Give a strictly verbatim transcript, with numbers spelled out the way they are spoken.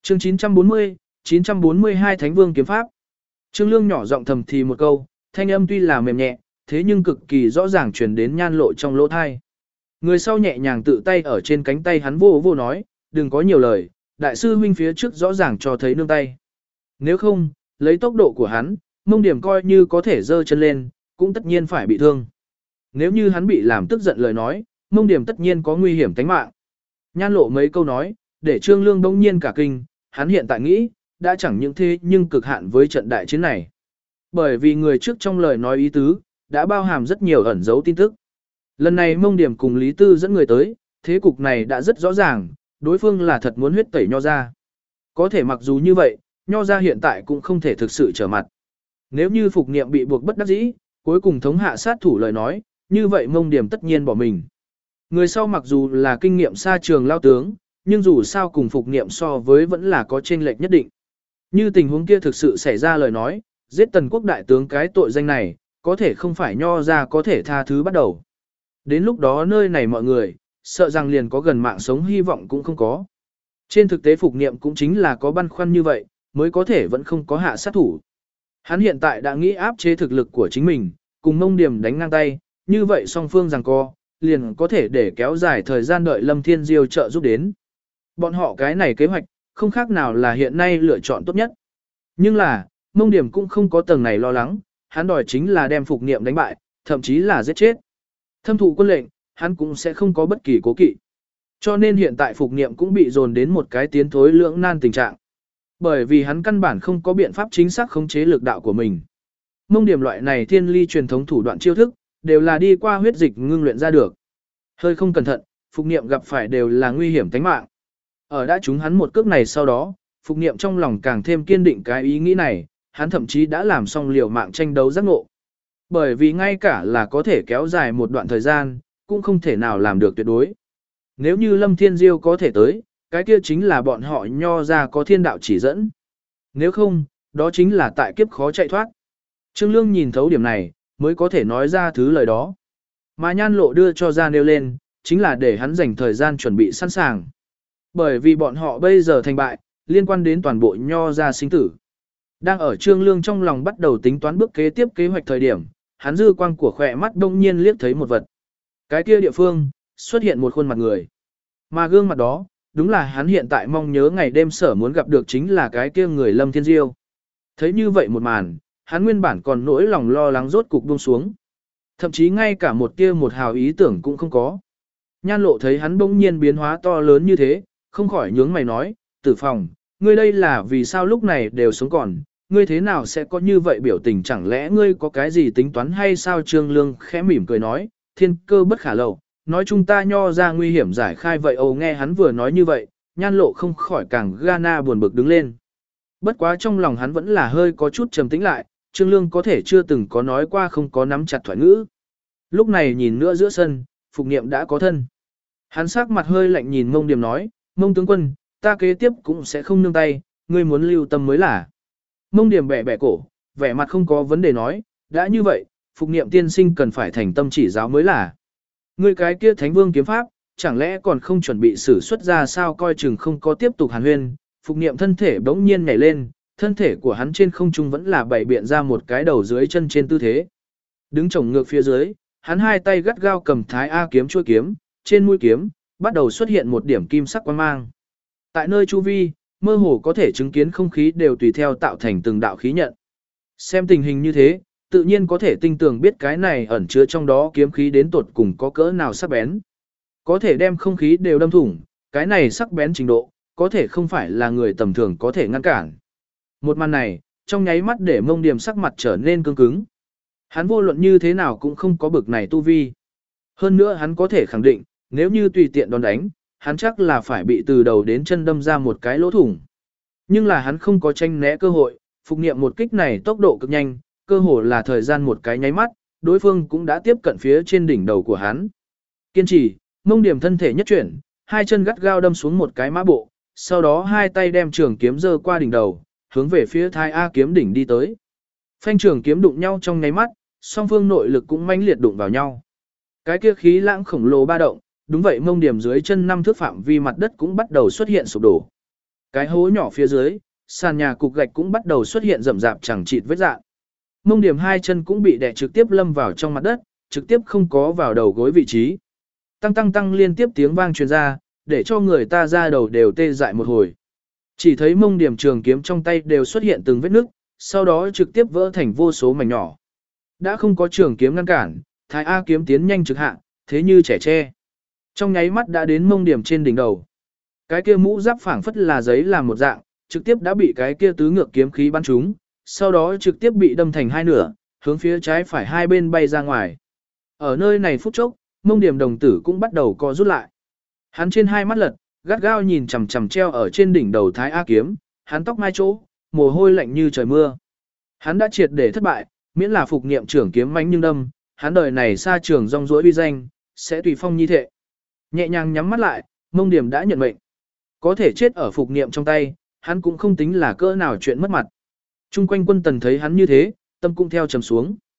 Chương chín trăm bốn mươi, chín trăm bốn mươi hai Thánh Vương kiếm pháp. Trương Lương nhỏ giọng thầm thì một câu, thanh âm tuy là mềm nhẹ, thế nhưng cực kỳ rõ ràng truyền đến Nhan Lộ trong lỗ tai. Người sau nhẹ nhàng tự tay ở trên cánh tay hắn vô vô nói, đừng có nhiều lời, đại sư huynh phía trước rõ ràng cho thấy nương tay. Nếu không, lấy tốc độ của hắn, Mông Điểm coi như có thể giơ chân lên, cũng tất nhiên phải bị thương. Nếu như hắn bị làm tức giận lời nói, Mông Điểm tất nhiên có nguy hiểm tính mạng. Nhan Lộ mấy câu nói, để Trương Lương bỗng nhiên cả kinh, hắn hiện tại nghĩ, đã chẳng những thế nhưng cực hạn với trận đại chiến này. Bởi vì người trước trong lời nói ý tứ, đã bao hàm rất nhiều ẩn dấu tin tức. Lần này Mông Điểm cùng Lý Tư dẫn người tới, thế cục này đã rất rõ ràng, đối phương là thật muốn huyết tẩy Nho ra. Có thể mặc dù như vậy, Nho ra hiện tại cũng không thể thực sự trở mặt. Nếu như Phục Niệm bị buộc bất đắc dĩ, cuối cùng thống hạ sát thủ lời nói, như vậy Mông Điểm tất nhiên bỏ mình. Người sau mặc dù là kinh nghiệm xa trường lao tướng, nhưng dù sao cùng Phục Niệm so với vẫn là có chênh lệch nhất định. Như tình huống kia thực sự xảy ra lời nói, giết Tần Quốc đại tướng cái tội danh này, có thể không phải Nho ra có thể tha thứ bắt đầu. Đến lúc đó nơi này mọi người, sợ rằng liền có gần mạng sống hy vọng cũng không có. Trên thực tế Phục Niệm cũng chính là có băn khoăn như vậy, mới có thể vẫn không có hạ sát thủ. Hắn hiện tại đã nghĩ áp chế thực lực của chính mình, cùng Mông Điểm đánh ngang tay, như vậy song phương giằng co, liền có thể để kéo dài thời gian đợi Lâm Thiên Diêu trợ giúp đến. Bọn họ cái này kế hoạch, không khác nào là hiện nay lựa chọn tốt nhất. Nhưng là, Mông Điểm cũng không có tầng này lo lắng, hắn đòi chính là đem Phục Niệm đánh bại, thậm chí là giết chết. Thâm thụ quân lệnh, hắn cũng sẽ không có bất kỳ cố kỵ. Cho nên hiện tại Phục Niệm cũng bị dồn đến một cái tiến thối lưỡng nan tình trạng. Bởi vì hắn căn bản không có biện pháp chính xác khống chế lực đạo của mình. Mông Điểm loại này thiên ly truyền thống thủ đoạn chiêu thức, đều là đi qua huyết dịch ngưng luyện ra được. Hơi không cẩn thận, Phục Niệm gặp phải đều là nguy hiểm tính mạng. Ở đã trúng hắn một cước này sau đó, Phục Niệm trong lòng càng thêm kiên định cái ý nghĩ này, hắn thậm chí đã làm xong liều mạng tranh đấu giác ngộ. Bởi vì ngay cả là có thể kéo dài một đoạn thời gian, cũng không thể nào làm được tuyệt đối. Nếu như Lâm Thiên Diêu có thể tới, cái kia chính là bọn họ Nho ra có thiên đạo chỉ dẫn. Nếu không, đó chính là tại kiếp khó chạy thoát. Trương Lương nhìn thấu điểm này, mới có thể nói ra thứ lời đó. Mà Nhan Lộ đưa cho ra nêu lên, chính là để hắn dành thời gian chuẩn bị sẵn sàng. Bởi vì bọn họ bây giờ thành bại, liên quan đến toàn bộ Nho ra sinh tử. Đang ở Trương Lương trong lòng bắt đầu tính toán bước kế tiếp kế hoạch thời điểm, hắn dư quang của khỏe mắt đông nhiên liếc thấy một vật. Cái kia địa phương, xuất hiện một khuôn mặt người. Mà gương mặt đó, đúng là hắn hiện tại mong nhớ ngày đêm sở muốn gặp được chính là cái kia người Lâm Thiên Diêu. Thấy như vậy một màn, hắn nguyên bản còn nỗi lòng lo lắng rốt cục buông xuống. Thậm chí ngay cả một tia một hào ý tưởng cũng không có. Nhan Lộ thấy hắn bỗng nhiên biến hóa to lớn như thế, không khỏi nhướng mày nói, Tử Phòng, ngươi đây là vì sao lúc này đều sống còn, ngươi thế nào sẽ có như vậy biểu tình, chẳng lẽ ngươi có cái gì tính toán hay sao? Trương Lương khẽ mỉm cười nói, thiên cơ bất khả lậu, nói chúng ta Nho ra nguy hiểm giải khai vậy. Ồ, nghe hắn vừa nói như vậy, Nhan Lộ không khỏi càng gana buồn bực đứng lên. Bất quá trong lòng hắn vẫn là hơi có chút trầm tĩnh lại, Trương Lương có thể chưa từng có nói qua không có nắm chặt thoại ngữ. Lúc này nhìn nữa giữa sân, Phục Niệm đã có thân. Hắn sắc mặt hơi lạnh nhìn Mông Điểm nói, Mông tướng quân, ta kế tiếp cũng sẽ không nương tay, ngươi muốn lưu tâm mới là. Mông Điểm bẻ bẻ cổ, vẻ mặt không có vấn đề nói, đã như vậy, Phục Niệm tiên sinh cần phải thành tâm chỉ giáo mới là. Ngươi cái kia Thánh Vương kiếm pháp, chẳng lẽ còn không chuẩn bị sử xuất ra sao? Coi chừng không có tiếp tục hàn huyên, Phục Niệm thân thể bỗng nhiên nhảy lên, thân thể của hắn trên không trung vẫn là bày biện ra một cái đầu dưới chân trên tư thế. Đứng chổng ngược phía dưới, hắn hai tay gắt gao cầm Thái A kiếm chuôi kiếm, trên mũi kiếm bắt đầu xuất hiện một điểm kim sắc quang mang. Tại nơi chu vi, mơ hồ có thể chứng kiến không khí đều tùy theo tạo thành từng đạo khí nhận. Xem tình hình như thế, tự nhiên có thể tinh tường biết cái này ẩn chứa trong đó kiếm khí đến tột cùng có cỡ nào sắc bén. Có thể đem không khí đều đâm thủng, cái này sắc bén trình độ, có thể không phải là người tầm thường có thể ngăn cản. Một màn này, trong nháy mắt để Mông Điểm sắc mặt trở nên cứng cứng. Hắn vô luận như thế nào cũng không có bực này tu vi. Hơn nữa hắn có thể khẳng định, nếu như tùy tiện đòn đánh, hắn chắc là phải bị từ đầu đến chân đâm ra một cái lỗ thủng. Nhưng là hắn không có tranh né cơ hội, Phục Niệm một kích này tốc độ cực nhanh, cơ hồ là thời gian một cái nháy mắt, đối phương cũng đã tiếp cận phía trên đỉnh đầu của hắn. Kiên trì, Mông Điểm thân thể nhất chuyển, hai chân gắt gao đâm xuống một cái mã bộ, sau đó hai tay đem trường kiếm giơ qua đỉnh đầu, hướng về phía Thái A kiếm đỉnh đi tới. Phanh trường kiếm đụng nhau trong nháy mắt, song phương nội lực cũng mãnh liệt đụng vào nhau. Cái kia khí lãng khổng lồ ba động, đúng vậy Mông Điểm dưới chân năm thước phạm vi mặt đất cũng bắt đầu xuất hiện sụp đổ. Cái hố nhỏ phía dưới, sàn nhà cục gạch cũng bắt đầu xuất hiện rậm rạp chẳng chịt vết dạn. Mông Điểm hai chân cũng bị đè trực tiếp lâm vào trong mặt đất, trực tiếp không có vào đầu gối vị trí. Tăng tăng tăng liên tiếp tiếng vang truyền ra, để cho người ta ra đầu đều tê dại một hồi. Chỉ thấy Mông Điểm trường kiếm trong tay đều xuất hiện từng vết nứt, sau đó trực tiếp vỡ thành vô số mảnh nhỏ. Đã không có trường kiếm ngăn cản, Thái A kiếm tiến nhanh trực hạ, thế như trẻ tre. Trong nháy mắt đã đến Mông Điểm trên đỉnh đầu. Cái kia mũ giáp phảng phất là giấy làm một dạng, trực tiếp đã bị cái kia tứ ngược kiếm khí bắn trúng, sau đó trực tiếp bị đâm thành hai nửa, hướng phía trái phải hai bên bay ra ngoài. Ở nơi này phút chốc, Mông Điểm đồng tử cũng bắt đầu co rút lại. Hắn trên hai mắt lật, gắt gao nhìn chằm chằm treo ở trên đỉnh đầu Thái A kiếm, hắn tóc mai chỗ, mồ hôi lạnh như trời mưa. Hắn đã triệt để thất bại, miễn là phục niệm trưởng kiếm mãnh nhưng đâm, hắn đời này xa trường rong rỗi uy danh, sẽ tùy phong nhi thệ. Nhẹ nhàng nhắm mắt lại, Mông Điểm đã nhận mệnh. Có thể chết ở phục niệm trong tay, hắn cũng không tính là cỡ nào chuyện mất mặt. Trung quanh quân tần thấy hắn như thế, tâm cũng theo trầm xuống.